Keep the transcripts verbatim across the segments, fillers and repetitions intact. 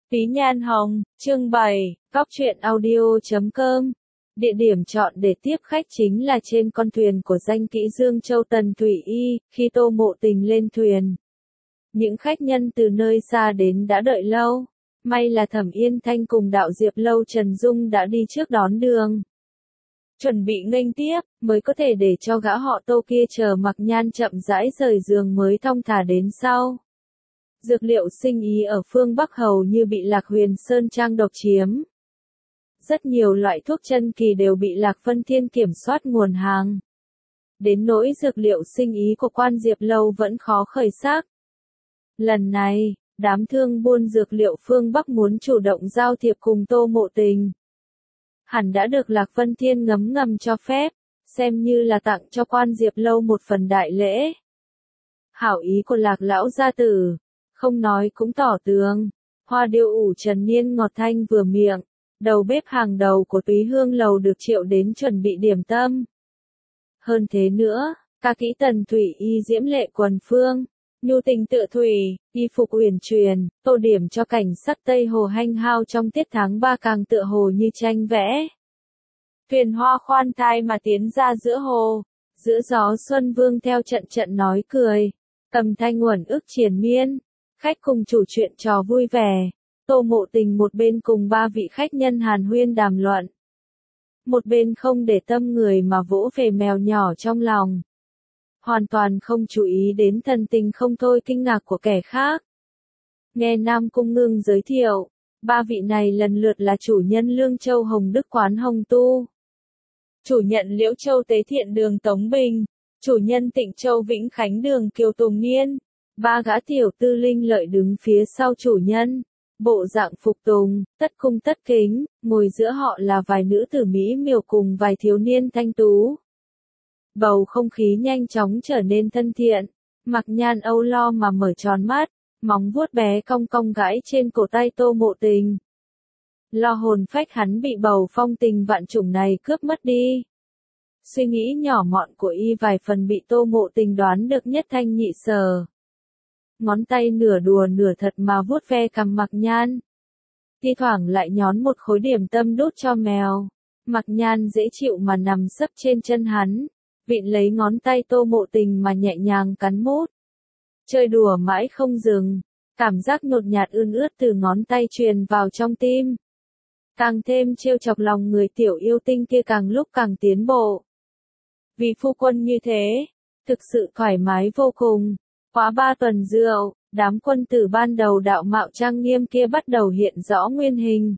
Tí Nhan Hồng, chương bảy, góc truyện audio chấm com. Địa điểm chọn để tiếp khách chính là trên con thuyền của danh kỹ Dương Châu Tần Thủy Y, khi Tô Mộ Tình lên thuyền. Những khách nhân từ nơi xa đến đã đợi lâu. May là Thẩm Yên Thanh cùng đạo Diệp Lâu Trần Dung đã đi trước đón đường. Chuẩn bị nghênh tiếp, mới có thể để cho gã họ Tô kia chờ Mặc Nhan chậm rãi rời giường mới thong thả đến sau. Dược liệu sinh ý ở phương Bắc hầu như bị Lạc Huyền Sơn Trang độc chiếm. Rất nhiều loại thuốc chân kỳ đều bị Lạc Vân Thiên kiểm soát nguồn hàng. Đến nỗi dược liệu sinh ý của quan Diệp Lâu vẫn khó khởi sắc. Lần này, đám thương buôn dược liệu phương Bắc muốn chủ động giao thiệp cùng Tô Mộ Tình. Hẳn đã được Lạc Vân Thiên ngấm ngầm cho phép, xem như là tặng cho quan Diệp Lâu một phần đại lễ. Hảo ý của Lạc lão gia tử, không nói cũng tỏ tường. Hoa điêu ủ Trần Niên ngọt thanh vừa miệng, đầu bếp hàng đầu của Túy Hương Lầu được triệu đến chuẩn bị điểm tâm. Hơn thế nữa, ca kỹ Tần Thủy Y diễm lệ quần phương, nhu tình tựa thủy, y phục uyển truyền, tô điểm cho cảnh sắc Tây Hồ hanh hao trong tiết tháng ba càng tựa hồ như tranh vẽ. Thuyền hoa khoan thai mà tiến ra giữa hồ, giữa gió xuân vương theo trận trận nói cười, cầm thanh uẩn ức triền miên. Khách cùng chủ chuyện trò vui vẻ, Tô Mộ Tình một bên cùng ba vị khách nhân hàn huyên đàm luận. Một bên không để tâm người mà vỗ về mèo nhỏ trong lòng. Hoàn toàn không chú ý đến thần tình không thôi kinh ngạc của kẻ khác. Nghe Nam Cung Ngưng giới thiệu, ba vị này lần lượt là chủ nhân Lương Châu Hồng Đức Quán Hồng Tu, chủ nhận Liễu Châu Tế Thiện Đường Tống Bình, chủ nhân Tịnh Châu Vĩnh Khánh Đường Kiều Tùng Niên. Ba gã tiểu tư linh lợi đứng phía sau chủ nhân, bộ dạng phục tùng, tất cung tất kính, ngồi giữa họ là vài nữ tử mỹ miều cùng vài thiếu niên thanh tú. Bầu không khí nhanh chóng trở nên thân thiện, Mặc Nhan âu lo mà mở tròn mắt, móng vuốt bé cong cong gãi trên cổ tay Tô Mộ Tình. Lo hồn phách hắn bị bầu phong tình vạn chủng này cướp mất đi. Suy nghĩ nhỏ mọn của y vài phần bị Tô Mộ Tình đoán được nhất thanh nhị sở. Ngón tay nửa đùa nửa thật mà vuốt ve cằm Mặc Nhan. Thi thoảng lại nhón một khối điểm tâm đút cho mèo. Mặc Nhan dễ chịu mà nằm sấp trên chân hắn, vịn lấy ngón tay Tô Mộ Tình mà nhẹ nhàng cắn mút. Chơi đùa mãi không dừng, cảm giác nhột nhạt ươn ướt từ ngón tay truyền vào trong tim. Càng thêm trêu chọc lòng người tiểu yêu tinh kia càng lúc càng tiến bộ. Vì phu quân như thế, thực sự thoải mái vô cùng. Quá ba tuần rượu, đám quân tử ban đầu đạo mạo trang nghiêm kia bắt đầu hiện rõ nguyên hình.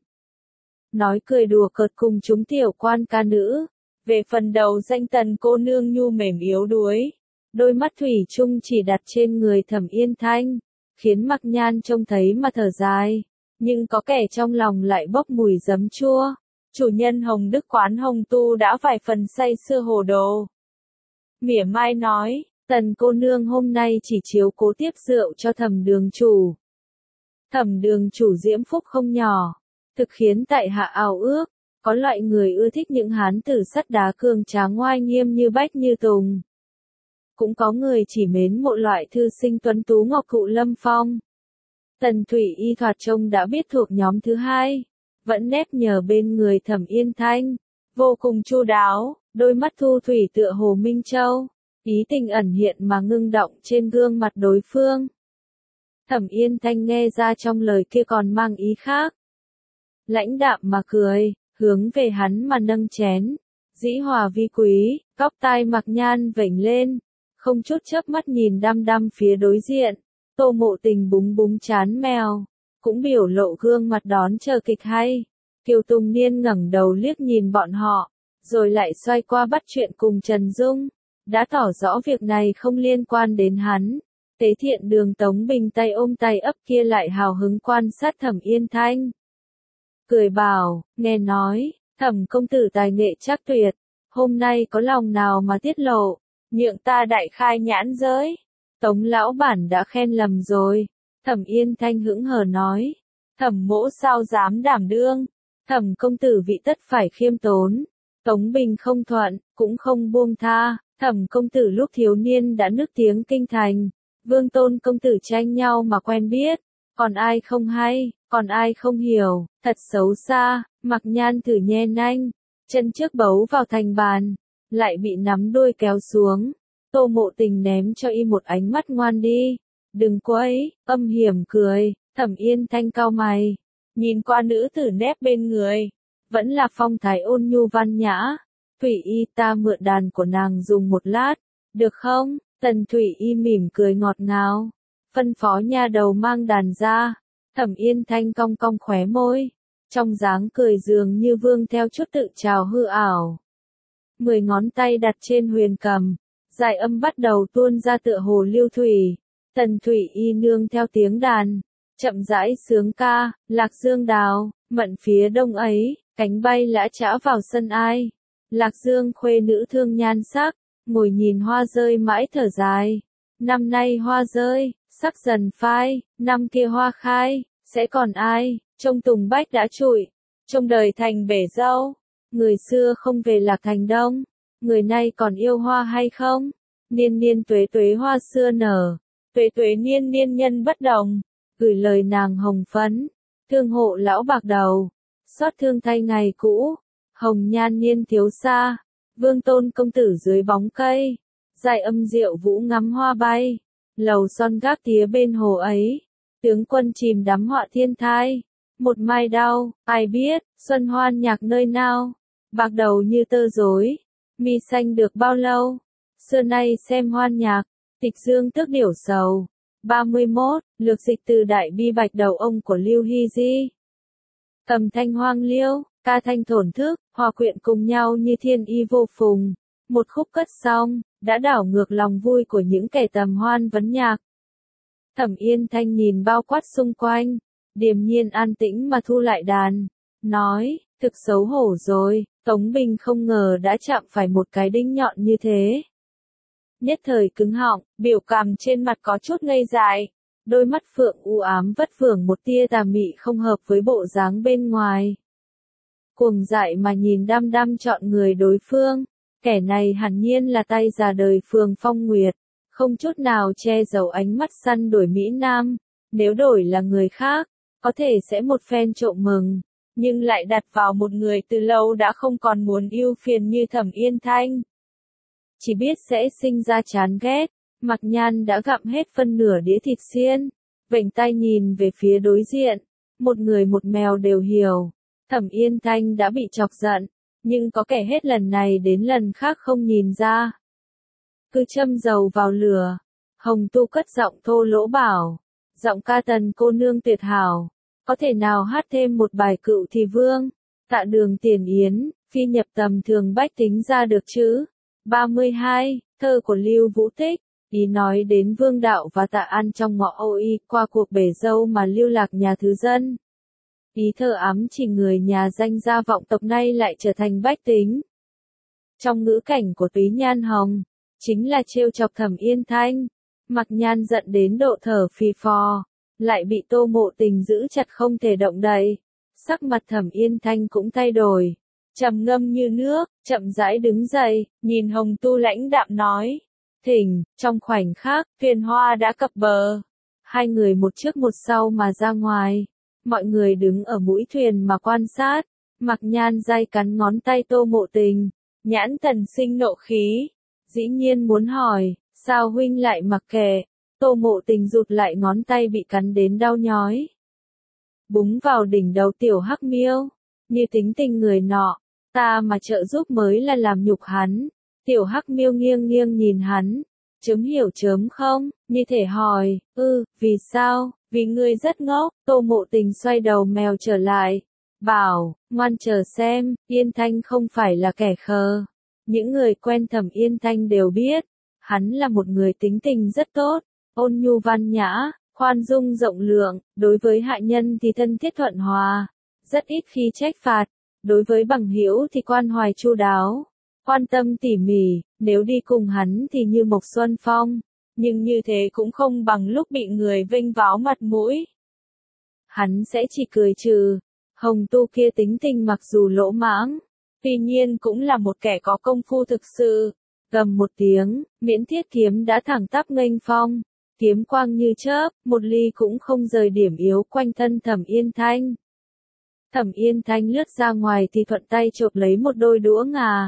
Nói cười đùa cợt cùng chúng tiểu quan ca nữ. Về phần đầu danh Tần cô nương nhu mềm yếu đuối, đôi mắt thủy chung chỉ đặt trên người Thẩm Yên Thanh, khiến Mặc Nhan trông thấy mà thở dài. Nhưng có kẻ trong lòng lại bốc mùi giấm chua. Chủ nhân Hồng Đức Quán Hồng Tu đã vài phần say sưa hồ đồ. Mỉa mai nói, Tần cô nương hôm nay chỉ chiếu cố tiếp rượu cho Thẩm đường chủ. Thẩm đường chủ diễm phúc không nhỏ, thực khiến tại hạ ao ước, có loại người ưa thích những hán tử sắt đá cường tráng ngoai nghiêm như Bách Như Tùng. Cũng có người chỉ mến một loại thư sinh tuấn tú ngọc cụ lâm phong. Tần Thủy Y thoạt trông đã biết thuộc nhóm thứ hai, vẫn nép nhờ bên người Thẩm Yên Thanh, vô cùng chu đáo, đôi mắt thu thủy tựa hồ Minh Châu. Ý tình ẩn hiện mà ngưng động trên gương mặt đối phương. Thẩm Yên Thanh nghe ra trong lời kia còn mang ý khác. Lãnh đạm mà cười, hướng về hắn mà nâng chén. Dĩ hòa vi quý, góc tai Mặc Nhan vểnh lên, không chút chớp mắt nhìn đăm đăm phía đối diện. Tô Mộ Tình búng búng chán mèo, cũng biểu lộ gương mặt đón chờ kịch hay. Kiều Tùng Niên ngẩng đầu liếc nhìn bọn họ, rồi lại xoay qua bắt chuyện cùng Trần Dung. Đã tỏ rõ việc này không liên quan đến hắn. Tế Thiện Đường Tống Bình tay ôm tay ấp kia lại hào hứng quan sát Thẩm Yên Thanh. Cười bảo, nghe nói, Thẩm công tử tài nghệ chắc tuyệt, hôm nay có lòng nào mà tiết lộ, nhượng ta đại khai nhãn giới. Tống lão bản đã khen lầm rồi. Thẩm Yên Thanh hững hờ nói, Thẩm mỗ sao dám đảm đương, Thẩm công tử vị tất phải khiêm tốn. Tống Bình không thuận, cũng không buông tha. Thẩm công tử lúc thiếu niên đã nức tiếng kinh thành, Vương Tôn công tử tranh nhau mà quen biết, Còn ai không hay, còn ai không hiểu, thật xấu xa, Mặc Nhan thử nhe nanh, chân trước bấu vào thành bàn, lại bị nắm đuôi kéo xuống. Tô Mộ Tình ném cho y một ánh mắt ngoan đi, đừng quấy, âm hiểm cười. Thẩm Yên Thanh cau mày, nhìn qua nữ tử nép bên người, vẫn là phong thái ôn nhu văn nhã. Thủy Y, ta mượn đàn của nàng dùng một lát, được không? Tần Thủy Y mỉm cười ngọt ngào, phân phó nha đầu mang đàn ra. Thẩm Yên Thanh cong cong khóe môi, trong dáng cười dường như vương theo chút tự trào hư ảo. Mười ngón tay đặt trên huyền cầm, dài âm bắt đầu tuôn ra tựa hồ lưu thủy. Tần Thủy Y nương theo tiếng đàn, chậm rãi sướng ca, Lạc Dương đào, mận phía đông ấy, cánh bay lã chã vào sân ai. Lạc Dương khuê nữ thương nhan sắc, ngồi nhìn hoa rơi mãi thở dài. Năm nay hoa rơi, sắc dần phai, năm kia hoa khai, sẽ còn ai, trông tùng bách đã trụi, trông đời thành bể dâu. Người xưa không về Lạc Thành Đông, người nay còn yêu hoa hay không? Niên niên tuế tuế hoa xưa nở, tuế tuế niên niên nhân bất đồng. Gửi lời nàng hồng phấn, thương hộ lão bạc đầu, xót thương thay ngày cũ. Hồng nhan niên thiếu xa, vương tôn công tử dưới bóng cây, dài âm diệu vũ ngắm hoa bay, lầu son gác tía bên hồ ấy, tướng quân chìm đắm họa thiên thai, một mai đau, ai biết, xuân hoan nhạc nơi nào, bạc đầu như tơ rối, mi xanh được bao lâu, xưa nay xem hoan nhạc, tịch dương tước điểu sầu. ba mươi mốt, lược dịch từ đại bi bạch đầu ông của Lưu Hy Di. Cầm thanh hoang liêu, ca thanh thổn thức, hòa quyện cùng nhau như thiên y vô phùng. Một khúc cất xong, đã đảo ngược lòng vui của những kẻ tầm hoan vấn nhạc. Thẩm Yên Thanh nhìn bao quát xung quanh, điềm nhiên an tĩnh mà thu lại đàn, nói, thực xấu hổ rồi, Tống Bình không ngờ đã chạm phải một cái đinh nhọn như thế. Nhất thời cứng họng, biểu cảm trên mặt có chút ngây dại, đôi mắt phượng u ám vất vưởng một tia tà mị không hợp với bộ dáng bên ngoài. Cuồng dại mà nhìn đăm đăm chọn người đối phương, kẻ này hẳn nhiên là tay già đời Phường Phong Nguyệt, không chút nào che giấu ánh mắt săn đổi Mỹ Nam, nếu đổi là người khác, có thể sẽ một phen trộm mừng, nhưng lại đặt vào một người từ lâu đã không còn muốn ưu phiền như Thẩm Yên Thanh. Chỉ biết sẽ sinh ra chán ghét, Mặc Nhan đã gặm hết phân nửa đĩa thịt xiên, vểnh tay nhìn về phía đối diện, một người một mèo đều hiểu, Thẩm Yên Thanh đã bị chọc giận, nhưng có kẻ hết lần này đến lần khác không nhìn ra. Cứ châm dầu vào lửa, Hồng Tu cất giọng thô lỗ bảo, giọng ca Tần cô nương tuyệt hảo, có thể nào hát thêm một bài Cựu Thì Vương, Tạ Đường Tiền Yến, phi nhập tầm thường bách tính ra được chứ? ba mươi hai, thơ của Lưu Vũ Tích, ý nói đến Vương Đạo và Tạ An trong ngõ Âu Y qua cuộc bể dâu mà lưu lạc nhà thứ dân. Ý thơ ám chỉ người nhà danh gia vọng tộc nay lại trở thành bách tính. Trong ngữ cảnh của Túy Nhan Hồng, chính là trêu chọc Thẩm Yên Thanh, Mặc Nhan giận đến độ thở phì phò, lại bị Tô Mộ Tình giữ chặt không thể động đậy. Sắc mặt Thẩm Yên Thanh cũng thay đổi, trầm ngâm như nước, chậm rãi đứng dậy, nhìn Hồng Tu lãnh đạm nói, thỉnh. Trong khoảnh khắc, thuyền hoa đã cập bờ, hai người một trước một sau mà ra ngoài, mọi người đứng ở mũi thuyền mà quan sát. Mặc Nhan day cắn ngón tay Tô Mộ Tình, nhãn thần sinh nộ khí, dĩ nhiên muốn hỏi, sao huynh lại mặc kệ? Tô Mộ Tình rụt lại ngón tay bị cắn đến đau nhói, búng vào đỉnh đầu tiểu hắc miêu, như tính tình người nọ, ta mà trợ giúp mới là làm nhục hắn. Tiểu hắc miêu nghiêng nghiêng nhìn hắn, chấm hiểu chấm không, như thể hỏi, ư, vì sao, vì ngươi rất ngốc. Tô Mộ Tình xoay đầu mèo trở lại, bảo, ngoan chờ xem, Yên Thanh không phải là kẻ khờ. Những người quen Thẩm Yên Thanh đều biết, hắn là một người tính tình rất tốt, ôn nhu văn nhã, khoan dung rộng lượng, đối với hạ nhân thì thân thiết thuận hòa, rất ít khi trách phạt, đối với bằng hữu thì quan hoài chu đáo, quan tâm tỉ mỉ, nếu đi cùng hắn thì như Mộc Xuân Phong, nhưng như thế cũng không bằng lúc bị người vênh váo mặt mũi. Hắn sẽ chỉ cười trừ. Hồng Tu kia tính tình mặc dù lỗ mãng, tuy nhiên cũng là một kẻ có công phu thực sự. Gầm một tiếng, Miễn Thiết Kiếm đã thẳng tắp nghênh phong, kiếm quang như chớp, một ly cũng không rời điểm yếu quanh thân Thẩm Yên Thanh. Thẩm Yên Thanh lướt ra ngoài thì thuận tay chộp lấy một đôi đũa ngà.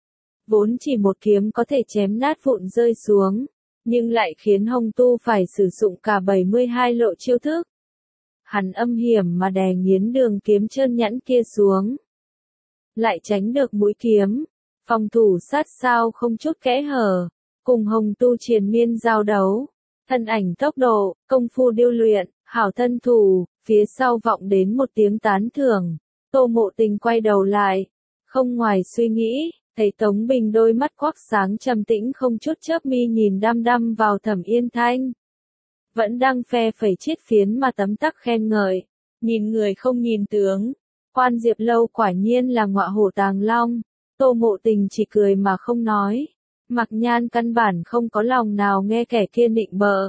Vốn chỉ một kiếm có thể chém nát vụn rơi xuống, nhưng lại khiến Hồng Tu phải sử dụng cả bảy mươi hai lộ chiêu thức. Hắn âm hiểm mà đè nghiến đường kiếm trơn nhẵn kia xuống. Lại tránh được mũi kiếm, phòng thủ sát sao không chút kẽ hở, cùng Hồng Tu triền miên giao đấu. Thân ảnh tốc độ, công phu điêu luyện, hảo thân thủ, phía sau vọng đến một tiếng tán thưởng. Tô Mộ Tình quay đầu lại, không ngoài suy nghĩ, thấy Tống Bình đôi mắt quắc sáng trầm tĩnh không chút chớp mi nhìn đăm đăm vào Thẩm Yên Thanh. Vẫn đang phe phẩy chiết phiến mà tấm tắc khen ngợi, nhìn người không nhìn tướng. Quan Diệp Lâu quả nhiên là ngọa hổ tàng long. Tô Mộ Tình chỉ cười mà không nói. Mặc Nhan căn bản không có lòng nào nghe kẻ kia nịnh bợ.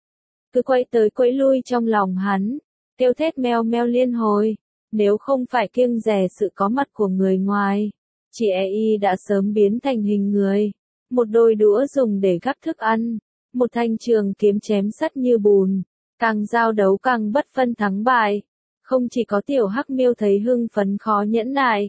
Cứ quay tới quấy lui trong lòng hắn, kêu thét meo meo liên hồi. Nếu không phải kiêng dè sự có mặt của người ngoài, chị e y đã sớm biến thành hình người. Một đôi đũa dùng để gắp thức ăn, một thanh trường kiếm chém sắt như bùn. Càng giao đấu càng bất phân thắng bại. Không chỉ có tiểu hắc miêu thấy hưng phấn khó nhẫn nại,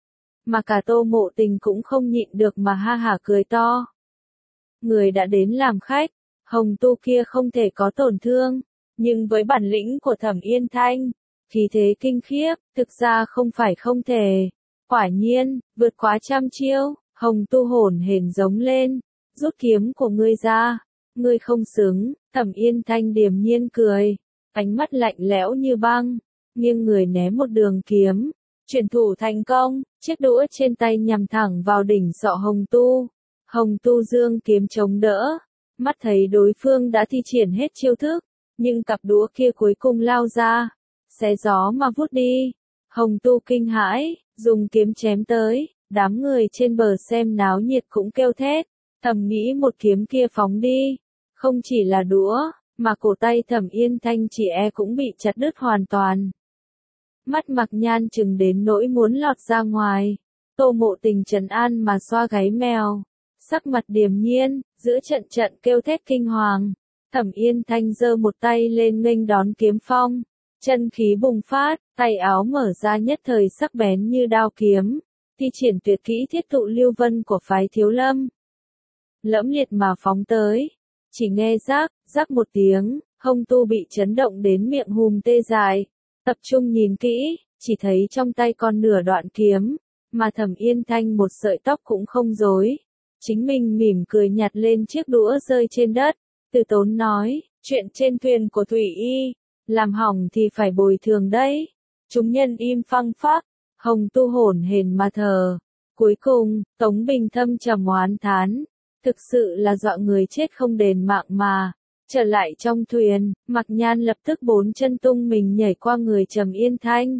mà cả Tô Mộ Tình cũng không nhịn được mà ha hả cười to. Người đã đến làm khách, Hồng Tu kia không thể có tổn thương, nhưng với bản lĩnh của Thẩm Yên Thanh, khí thế kinh khiếp, thực ra không phải không thể. Quả nhiên, vượt quá trăm chiêu, Hồng Tu hổn hển giống lên, rút kiếm của ngươi ra, ngươi không xứng. Thẩm Yên Thanh điềm nhiên cười, ánh mắt lạnh lẽo như băng, nghiêng người ném một đường kiếm, chuyển thủ thành công, chiếc đũa trên tay nhằm thẳng vào đỉnh sọ Hồng Tu. Hồng Tu dương kiếm chống đỡ, mắt thấy đối phương đã thi triển hết chiêu thức, nhưng cặp đũa kia cuối cùng lao ra, xé gió mà vút đi. Hồng Tu kinh hãi, dùng kiếm chém tới, đám người trên bờ xem náo nhiệt cũng kêu thét, thầm nghĩ một kiếm kia phóng đi, không chỉ là đũa, mà cổ tay Thẩm Yên Thanh chỉ e cũng bị chặt đứt hoàn toàn. Mắt Mặc Nhan chừng đến nỗi muốn lọt ra ngoài. Tô Mộ Tình trấn an mà xoa gáy mèo, sắc mặt điềm nhiên, giữa trận trận kêu thét kinh hoàng. Thẩm Yên Thanh giơ một tay lên nghênh đón kiếm phong, chân khí bùng phát, tay áo mở ra nhất thời sắc bén như đao kiếm, thi triển tuyệt kỹ thiết tụ lưu vân của phái Thiếu Lâm. Lẫm liệt mà phóng tới, chỉ nghe rác, rác một tiếng, Hồng Tu bị chấn động đến miệng hùm tê dại. Tập trung nhìn kỹ, chỉ thấy trong tay còn nửa đoạn kiếm, mà Thẩm Yên Thanh một sợi tóc cũng không rối. Chính mình mỉm cười nhặt lên chiếc đũa rơi trên đất, từ tốn nói, chuyện trên thuyền của Thủy Y, làm hỏng thì phải bồi thường đấy. Chúng nhân im phăng phắc, Hồng Tu hổn hển mà thờ. Cuối cùng, Tống Bình thâm trầm oán thán, thực sự là dọa người chết không đền mạng mà. Trở lại trong thuyền, Mặc Nhan lập tức bốn chân tung mình nhảy qua người Trầm Yên Thanh.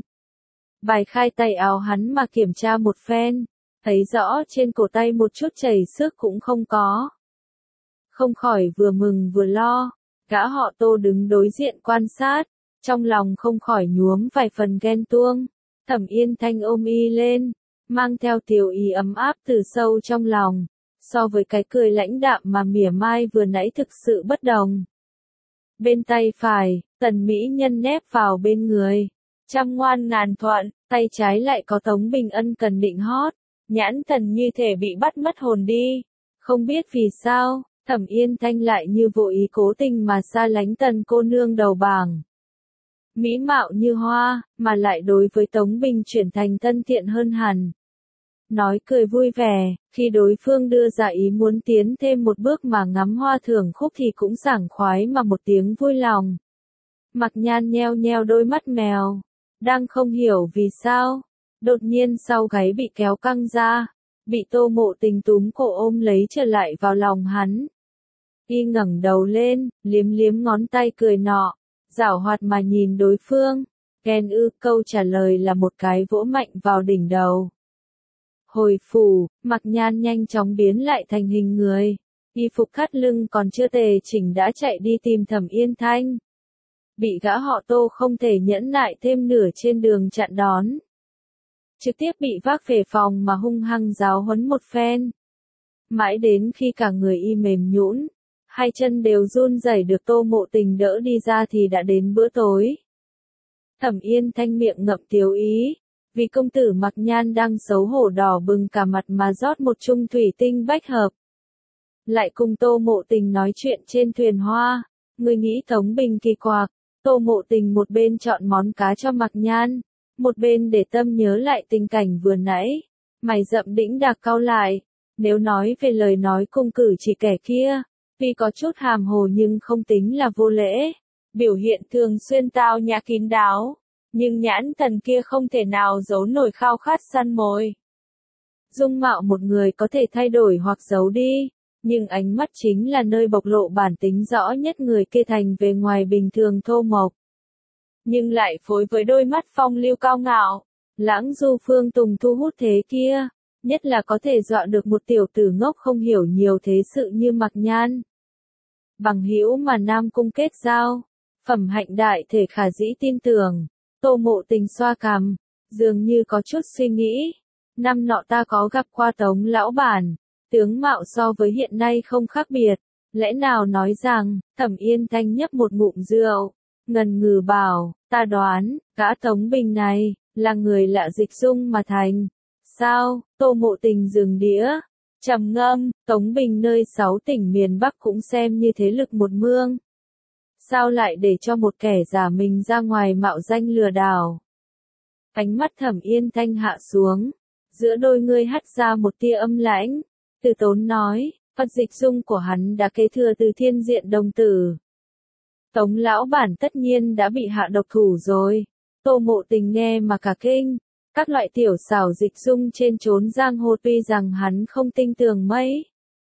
Bài khai tay áo hắn mà kiểm tra một phen, thấy rõ trên cổ tay một chút chảy xước cũng không có. Không khỏi vừa mừng vừa lo, gã họ Tô đứng đối diện quan sát, trong lòng không khỏi nhuốm vài phần ghen tuông. Thẩm Yên Thanh ôm y lên, mang theo tiểu ý ấm áp từ sâu trong lòng. So với cái cười lãnh đạm mà mỉa mai vừa nãy thực sự bất đồng. Bên tay phải, Tần Mỹ Nhân nép vào bên người, trăm ngoan ngàn thuận, tay trái lại có Tống Bình ân cần định hót, nhãn thần như thể bị bắt mất hồn đi. Không biết vì sao, Thẩm Yên Thanh lại như vô ý cố tình mà xa lánh Tần cô nương đầu bảng. Mỹ mạo như hoa, mà lại đối với Tống Bình chuyển thành thân thiện hơn hẳn. Nói cười vui vẻ, khi đối phương đưa ra ý muốn tiến thêm một bước mà ngắm hoa thưởng khúc thì cũng sảng khoái mà một tiếng vui lòng. Mặc Nhan nheo nheo đôi mắt mèo, đang không hiểu vì sao, đột nhiên sau gáy bị kéo căng ra, bị Tô Mộ Tình túm cổ ôm lấy trở lại vào lòng hắn. Y ngẩng đầu lên, liếm liếm ngón tay cười nọ, giảo hoạt mà nhìn đối phương, ghen ư, câu trả lời là một cái vỗ mạnh vào đỉnh đầu. Hồi phủ, Mặc Nhan nhanh chóng biến lại thành hình người, y phục thắt lưng còn chưa tề chỉnh đã chạy đi tìm Thẩm Yên Thanh. Bị gã họ Tô không thể nhẫn nại thêm nửa trên đường chặn đón. Trực tiếp bị vác về phòng mà hung hăng giáo huấn một phen. Mãi đến khi cả người y mềm nhũn, hai chân đều run rẩy được Tô Mộ Tình đỡ đi ra thì đã đến bữa tối. Thẩm Yên Thanh miệng ngậm tiếu ý, vì công tử Mặc Nhan đang xấu hổ đỏ bừng cả mặt mà rót một chung thủy tinh bách hợp. Lại cùng Tô Mộ Tình nói chuyện trên thuyền hoa, người nghĩ Tống Bình kỳ quặc. Tô Mộ Tình một bên chọn món cá cho Mặc Nhan, một bên để tâm nhớ lại tình cảnh vừa nãy, mày rậm đĩnh đạc cau lại, nếu nói về lời nói cung cử chỉ kẻ kia, tuy có chút hàm hồ nhưng không tính là vô lễ, biểu hiện thường xuyên tao nhã kín đáo, nhưng nhãn thần kia không thể nào giấu nổi khao khát săn mồi. Dung mạo một người có thể thay đổi hoặc giấu đi, nhưng ánh mắt chính là nơi bộc lộ bản tính rõ nhất người kia thành về ngoài bình thường thô mộc. Nhưng lại phối với đôi mắt phong lưu cao ngạo, lãng du phương tùng thu hút thế kia, nhất là có thể dọa được một tiểu tử ngốc không hiểu nhiều thế sự như Mặc Nhan. Bằng hữu mà Nam Cung kết giao, phẩm hạnh đại thể khả dĩ tin tưởng. Tô Mộ Tình xoa cằm, dường như có chút suy nghĩ. Năm nọ ta có gặp qua Tống lão bản, tướng mạo so với hiện nay không khác biệt, lẽ nào nói rằng, Thẩm Yên Thanh nhấp một ngụm rượu, ngần ngừ bảo, ta đoán, gã Tống Bình này, là người lạ dịch dung mà thành. Sao? Tô Mộ Tình dừng đĩa, trầm ngâm, Tống Bình nơi sáu tỉnh miền Bắc cũng xem như thế lực một mương. Sao lại để cho một kẻ giả mình ra ngoài mạo danh lừa đảo? Ánh mắt Thẩm Yên Thanh hạ xuống, giữa đôi ngươi hắt ra một tia âm lãnh, Từ Tốn nói, Phật dịch dung của hắn đã kế thừa từ Thiên Diện đồng tử. Tống lão bản tất nhiên đã bị hạ độc thủ rồi. Tô Mộ Tình nghe mà cả kinh, các loại tiểu xảo dịch dung trên chốn giang hồ tuy rằng hắn không tinh tường mấy,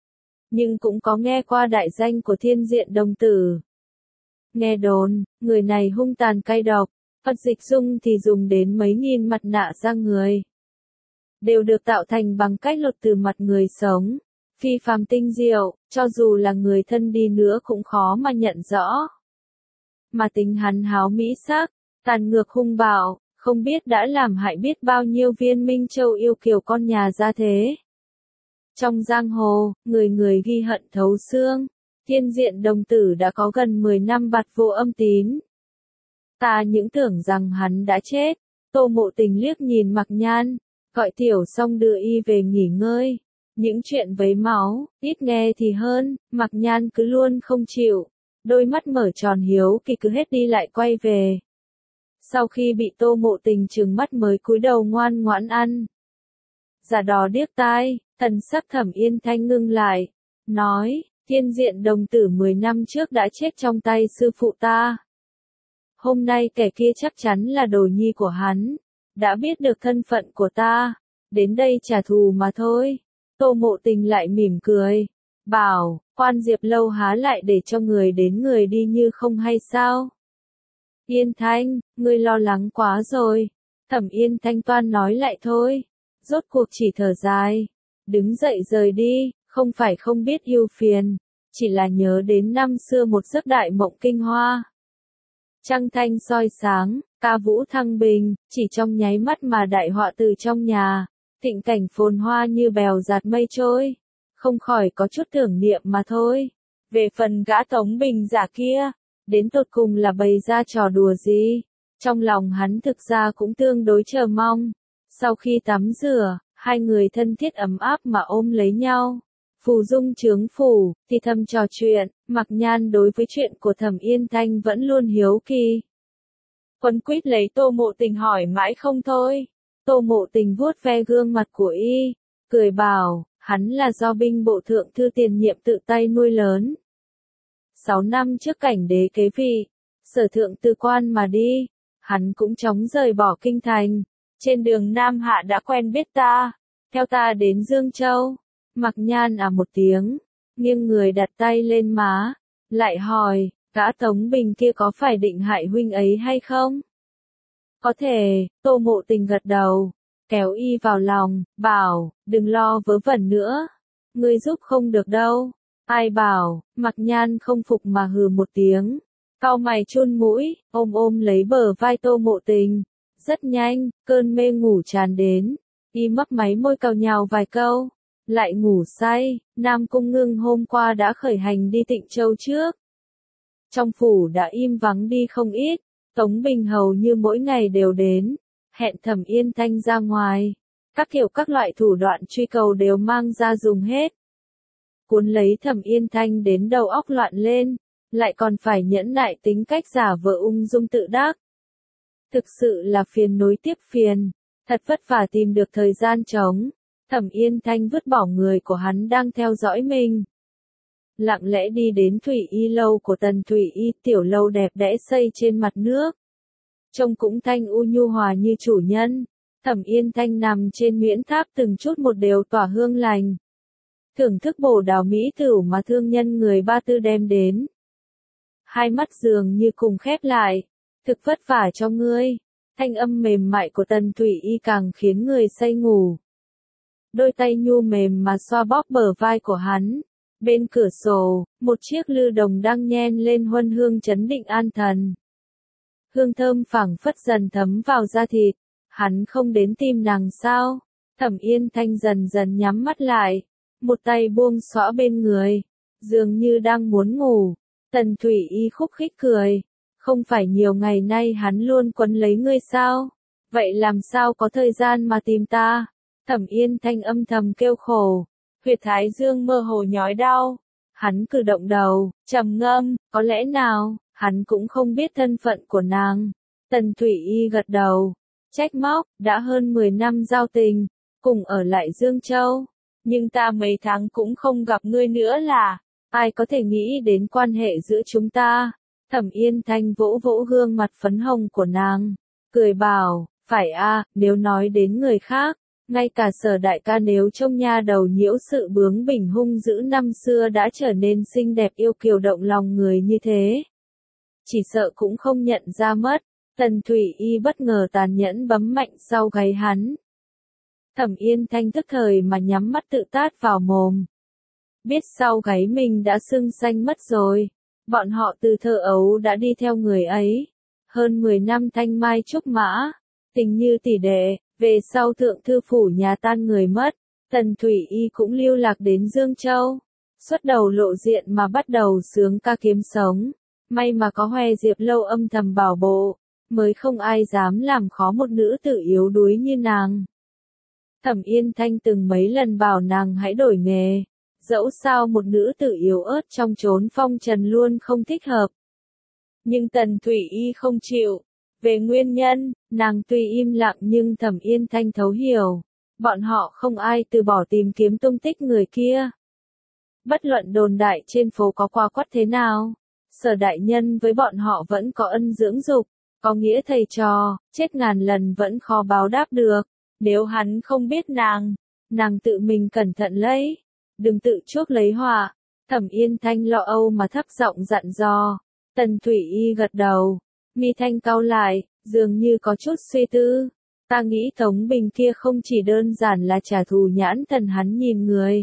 nhưng cũng có nghe qua đại danh của Thiên Diện đồng tử. Nghe đồn, người này hung tàn cay độc, Phật dịch dung thì dùng đến mấy nghìn mặt nạ da người. Đều được tạo thành bằng cách lột từ mặt người sống, phi phàm tinh diệu, cho dù là người thân đi nữa cũng khó mà nhận rõ. Mà tính hắn háo mỹ sắc, tàn ngược hung bạo, không biết đã làm hại biết bao nhiêu viên Minh Châu yêu kiều con nhà gia thế. Trong giang hồ, người người ghi hận thấu xương, Thiên Diện đồng tử đã có gần mười năm bặt vô âm tín. Ta những tưởng rằng hắn đã chết. Tô Mộ Tình liếc nhìn Mặc Nhan, gọi tiểu xong đưa y về nghỉ ngơi. Những chuyện với máu, ít nghe thì hơn, Mặc Nhan cứ luôn không chịu. Đôi mắt mở tròn hiếu kỳ cứ hết đi lại quay về. Sau khi bị Tô Mộ Tình trừng mắt mới cúi đầu ngoan ngoãn ăn. Giả đò điếc tai, thần sắc Thẩm Yên Thanh ngưng lại, nói, Thiên Diện đồng tử mười năm trước đã chết trong tay sư phụ ta. Hôm nay kẻ kia chắc chắn là đồ nhi của hắn, đã biết được thân phận của ta, đến đây trả thù mà thôi. Tô Mộ Tình lại mỉm cười, bảo, quan Diệp lâu há lại để cho người đến người đi như không hay sao? Yên Thanh, ngươi lo lắng quá rồi. Thẩm Yên Thanh toan nói lại thôi, rốt cuộc chỉ thở dài, đứng dậy rời đi, không phải không biết ưu phiền, chỉ là nhớ đến năm xưa một giấc đại mộng kinh hoa. Trăng thanh soi sáng, ca vũ thăng bình, chỉ trong nháy mắt mà đại họa từ trong nhà, thịnh cảnh phồn hoa như bèo dạt mây trôi, không khỏi có chút tưởng niệm mà thôi. Về phần gã Tống Bình giả kia, đến tột cùng là bày ra trò đùa gì, trong lòng hắn thực ra cũng tương đối chờ mong. Sau khi tắm rửa, hai người thân thiết ấm áp mà ôm lấy nhau. Phù dung trướng phủ, thì thầm trò chuyện, Mặc Nhan đối với chuyện của Thẩm Yên Thanh vẫn luôn hiếu kỳ. Quấn quýt lấy Tô Mộ Tình hỏi mãi không thôi. Tô Mộ Tình vuốt ve gương mặt của y, cười bảo, hắn là do binh bộ thượng thư tiền nhiệm tự tay nuôi lớn. Sáu năm trước cảnh đế kế vị, sở thượng tư quan mà đi, hắn cũng chóng rời bỏ kinh thành. Trên đường Nam Hạ đã quen biết ta, theo ta đến Dương Châu. Mặc Nhan à một tiếng, nghiêng người đặt tay lên má, lại hỏi, gã Tống Bình kia có phải định hại huynh ấy hay không? Có thể, Tô Mộ Tình gật đầu, kéo y vào lòng, bảo, đừng lo vớ vẩn nữa, ngươi giúp không được đâu. Ai bảo? Mặc Nhan không phục mà hừ một tiếng, cau mày chun mũi, ôm ôm lấy bờ vai Tô Mộ Tình. Rất nhanh, cơn mê ngủ tràn đến, y mấp máy môi cào nhào vài câu, lại ngủ say, Nam Cung Ngưng hôm qua đã khởi hành đi Tịnh Châu trước. Trong phủ đã im vắng đi không ít, Tống Bình hầu như mỗi ngày đều đến, hẹn Thẩm Yên Thanh ra ngoài. Các kiểu các loại thủ đoạn truy cầu đều mang ra dùng hết. Cuốn lấy Thẩm Yên Thanh đến đầu óc loạn lên, lại còn phải nhẫn nại tính cách giả vờ ung dung tự đắc. Thực sự là phiền nối tiếp phiền, thật vất vả tìm được thời gian trống, Thẩm Yên Thanh vứt bỏ người của hắn đang theo dõi mình. Lặng lẽ đi đến Thủy Y lâu của Tần Thủy Y, tiểu lâu đẹp đẽ xây trên mặt nước. Trông cũng thanh u nhu hòa như chủ nhân. Thẩm Yên Thanh nằm trên miễn tháp từng chút một đều tỏa hương lành. Thưởng thức bồ đào mỹ tửu mà thương nhân người Ba Tư đem đến. Hai mắt dường như cùng khép lại. Thực vất vả cho ngươi. Thanh âm mềm mại của Tần Thủy Y càng khiến người say ngủ. Đôi tay nhu mềm mà xoa bóp bờ vai của hắn. Bên cửa sổ, một chiếc lư đồng đang nhen lên huân hương chấn định an thần. Hương thơm phảng phất dần thấm vào da thịt. Hắn không đến tìm nàng sao? Thẩm Yên Thanh dần dần nhắm mắt lại. Một tay buông xõa bên người. Dường như đang muốn ngủ. Tần Thủy Y khúc khích cười. Không phải nhiều ngày nay hắn luôn quấn lấy ngươi sao? Vậy làm sao có thời gian mà tìm ta? Thẩm Yên Thanh âm thầm kêu khổ. Huyệt thái dương mơ hồ nhói đau. Hắn cử động đầu, trầm ngâm, có lẽ nào, hắn cũng không biết thân phận của nàng. Tần Thủy Y gật đầu. Trách móc, đã hơn mười năm giao tình, cùng ở lại Dương Châu. Nhưng ta mấy tháng cũng không gặp ngươi nữa là, ai có thể nghĩ đến quan hệ giữa chúng ta. Thẩm Yên Thanh vỗ vỗ gương mặt phấn hồng của nàng, cười bảo, phải a, nếu nói đến người khác, ngay cả Sở đại ca nếu trông nha đầu nhiễu sự bướng bỉnh hung dữ năm xưa đã trở nên xinh đẹp yêu kiều động lòng người như thế. Chỉ sợ cũng không nhận ra mất. Tần Thủy Y bất ngờ tàn nhẫn bấm mạnh sau gáy hắn. Thẩm Yên Thanh tức thời mà nhắm mắt tự tát vào mồm. Biết sau gáy mình đã sưng xanh mất rồi. Bọn họ từ thơ ấu đã đi theo người ấy. Hơn mười năm thanh mai trúc mã. Tình như tỷ đệ, về sau thượng thư phủ nhà tan người mất. Tần Thủy Y cũng lưu lạc đến Dương Châu. Xuất đầu lộ diện mà bắt đầu sướng ca kiếm sống. May mà có Hoe Diệp lâu âm thầm bảo bộ. Mới không ai dám làm khó một nữ tử yếu đuối như nàng. Thẩm Yên Thanh từng mấy lần bảo nàng hãy đổi nghề, dẫu sao một nữ tử yếu ớt trong chốn phong trần luôn không thích hợp. Nhưng Tần Thủy Y không chịu. Về nguyên nhân, nàng tuy im lặng nhưng Thẩm Yên Thanh thấu hiểu. Bọn họ không ai từ bỏ tìm kiếm tung tích người kia. Bất luận đồn đại trên phố có qua quắt thế nào, Sở đại nhân với bọn họ vẫn có ân dưỡng dục. Có nghĩa thầy trò, chết ngàn lần vẫn khó báo đáp được. Nếu hắn không biết nàng, nàng tự mình cẩn thận lấy. Đừng tự chuốc lấy họa. Thẩm Yên Thanh lo âu mà thấp giọng dặn dò. Tần Thủy Y gật đầu. Mi thanh cau lại, dường như có chút suy tư. Ta nghĩ Tống Bình kia không chỉ đơn giản là trả thù nhãn thần hắn nhìn người.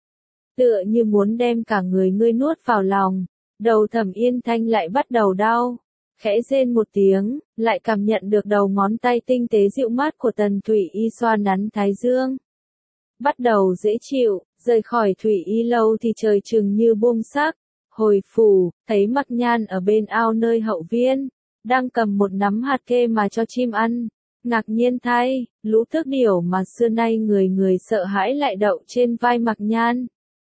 Tựa như muốn đem cả người ngươi nuốt vào lòng. Đầu Thẩm Yên Thanh lại bắt đầu đau. Khẽ rên một tiếng, lại cảm nhận được đầu ngón tay tinh tế dịu mát của Tần Thủy Y xoa nắn thái dương. Bắt đầu dễ chịu, rời khỏi Thủy Y lâu thì trời chừng như buông sắc. Hồi phủ, thấy Mặc Nhan ở bên ao nơi hậu viên, đang cầm một nắm hạt kê mà cho chim ăn. Ngạc nhiên thay, lũ tước điểu mà xưa nay người người sợ hãi lại đậu trên vai Mặc Nhan.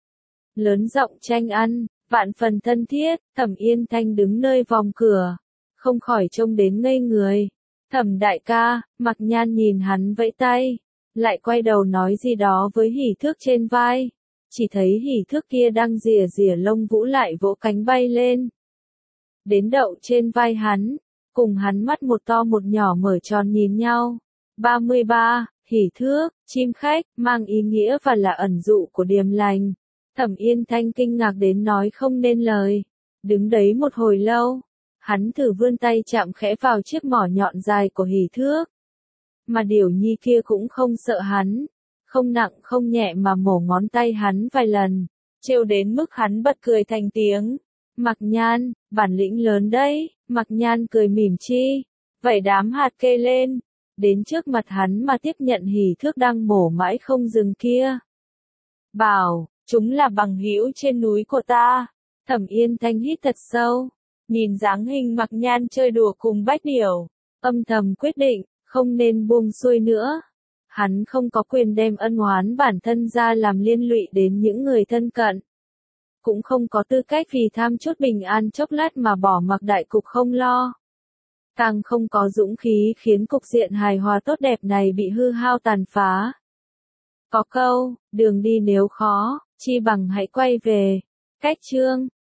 Lớn giọng tranh ăn, vạn phần thân thiết, Thẩm Yên Thanh đứng nơi vòng cửa. Không khỏi trông đến ngây người. Thẩm đại ca, Mặc Nhan nhìn hắn vẫy tay, lại quay đầu nói gì đó với hỉ thước trên vai. Chỉ thấy hỉ thước kia đang rìa rìa lông vũ lại vỗ cánh bay lên. Đến đậu trên vai hắn, cùng hắn mắt một to một nhỏ mở tròn nhìn nhau. ba mươi ba, hỉ thước, chim khách, mang ý nghĩa và là ẩn dụ của điềm lành. Thẩm Yên Thanh kinh ngạc đến nói không nên lời. Đứng đấy một hồi lâu. Hắn thử vươn tay chạm khẽ vào chiếc mỏ nhọn dài của hỉ thước. Mà điểu nhi kia cũng không sợ hắn. Không nặng không nhẹ mà mổ ngón tay hắn vài lần. Trêu đến mức hắn bật cười thành tiếng. Mặc Nhan, bản lĩnh lớn đấy. Mặc Nhan cười mỉm chi. Vẩy đám hạt kê lên. Đến trước mặt hắn mà tiếp nhận hỉ thước đang mổ mãi không dừng kia. bảo, chúng là bằng hữu trên núi của ta. Thẩm Yên Thanh hít thật sâu, nhìn dáng hình Mặc Nhan chơi đùa cùng Bách Điểu, âm thầm quyết định, không nên buông xuôi nữa. Hắn không có quyền đem ân oán bản thân ra làm liên lụy đến những người thân cận. Cũng không có tư cách vì tham chút bình an chốc lát mà bỏ mặc đại cục không lo. Càng không có dũng khí khiến cục diện hài hòa tốt đẹp này bị hư hao tàn phá. Có câu, đường đi nếu khó, chi bằng hãy quay về. Cách chương